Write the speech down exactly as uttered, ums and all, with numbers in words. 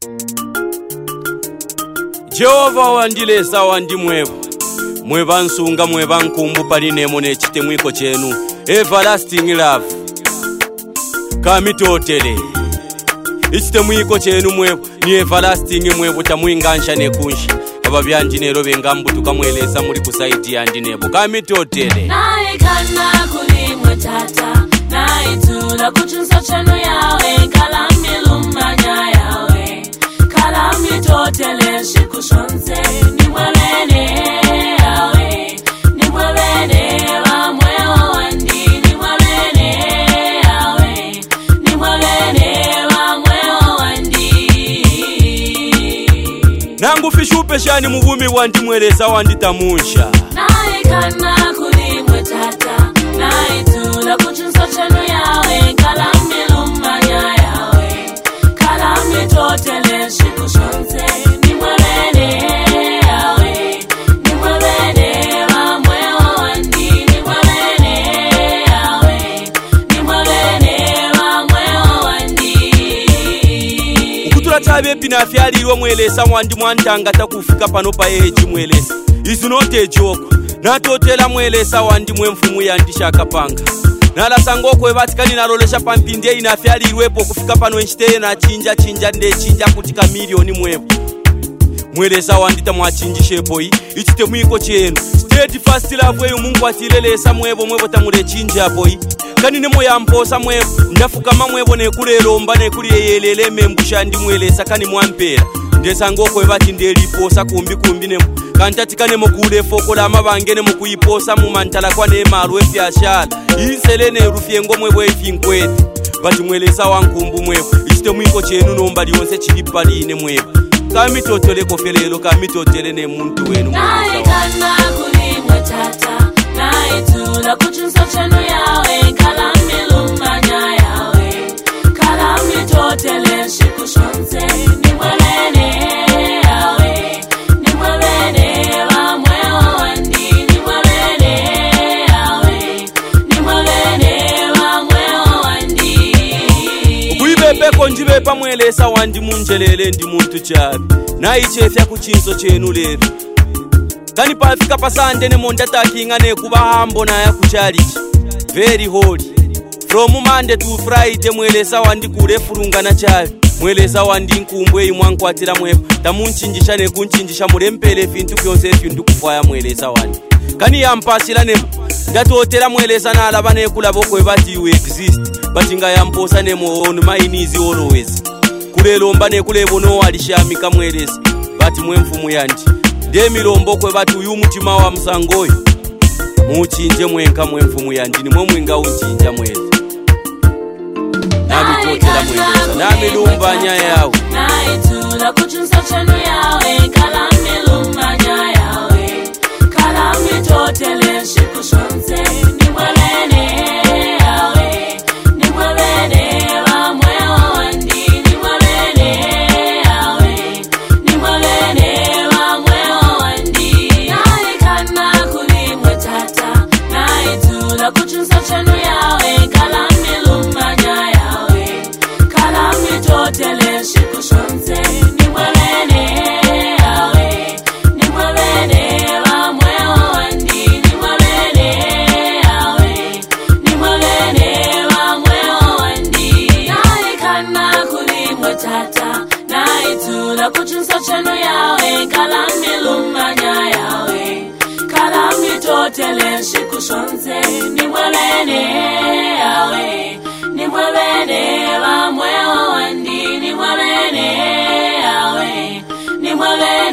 Jehova wandilesa wandi mwevu mweva nsunga mweva nkumbu palinemo nechitemwiko chenu everlasting love kamitotele ichitemwiko chenu mwevu ni everlasting mwevu tamwingansha nekunsha aba byanjinero bengambutuka mwelesa muri kusaidi yandinebo kamitotele naikana kulimwe tata naitula kuchunsa chenu yawe kalamilumanya yawe kalamitotele shikushonze ni mwelene yawe ni mwelene wa mwewa wandi ni mwelene yawe ni mwelene wa mwewa wandi nangu fishupe shani muvumi wandi mwelesa wandi tamunsha naikana kulimwe tata naitula kuchunsa chenu yawe kalamilumanya yawe kalamitotele shikushonze ni mwelene yawe ni mwelene wa mwewa wandi ni mwelene yawe ni mwelene wa mwewa wandi ukutula tabe pina fyalirwa mwelesa wandi mwantanga takufika pano pa eji mwelesa is not a joke natotela mwelesa wandi mwemfumu yandisha kapanga nala sangoko ebatikani nalolesha pampinde inafyalirwepo kufika pano enchiteye na chinja chinja nde chinja kutika milioni mwepo mwelesa wandita mwachinjishepo yi ichite mwiko chenu state first love eyo mungu atilelesa mwebo mwebo tamule chinja po yi kani nemo yamposa mwebo ndafukama mwebo nekulelomba nekuliyelele membusha ndi mwelesa kani mwampera ndesangoko ebati ndeliposa kumbi kumbi nemo kantatikane mukule fokola amabangene mukuyiposa mu mantala kwa ne malu efyashala inselene rufyengo mwebwe efinkwete bati mwelesa wankumbu mwebo ichite mwiko chenu nomba lionse chilipaline mwebo kamitotele kofelelo kamitotele ne muntu wenu naikana kulimwe tata naitula kuchunsa chenu yawe kalamilumanya yawe kalamitotele shikushonze ni mwelene yawe ni mwelene wa mwewa wandi ni mwelene yawe ni mwelene wa mwewa wandi ukuyibepeko njibepa mwelesa wandi munjelele ndi muntu chabi naichefya kuchinso chenu lero kani pafika pasande ne monda takinga ne kuba hambo na ya kuchalichi very holy from Monday to Friday mwelesa wandi kule furungana chabi mwelesa wandi nkumbwe imwankwatira mwepa tamunchinjisha ne kunchinjisha mulempele fintu kyonse fintu kufaya mwelesa wandi kani yampasira ne ndatotera mwelesa na alaba ne kulaboko ebati you exist batinga yamposa ne mo on my knees always kulelomba ne kulebono alishamika mwelesa bati mwemfumu yandi demilombo kwe bati uyu mutima wa msangoyi muchinje mwenka mwemfumu yandi ni mwemwinga unchinja mwele nami totela mwelesa nami lumbanya yawe naitula kuchunsa chenu yawe kalamilumanya yawe kalamitotele shikushonze ni mwelene yawe ni mwelene wa mwewa wandi ni mwelene yawe ni mwelene wa mwewa wandi naikana kulimwe tata naitula kuchunsa chenu yawe kalamilumanya yawe kalamitotele shikushonze ni mwelene yawe ni mwelene wa mwewa wandi ni mwelene yawe ni mwelene wa mwewa wandi naikana kulimwe tata naitula kuchunsa chenu yawe kalamilumanya yawe kalamitotele shikushonze ni mwelene yawe ni mwelene wa mwewa wandi ni mwelene yawe ni mwelene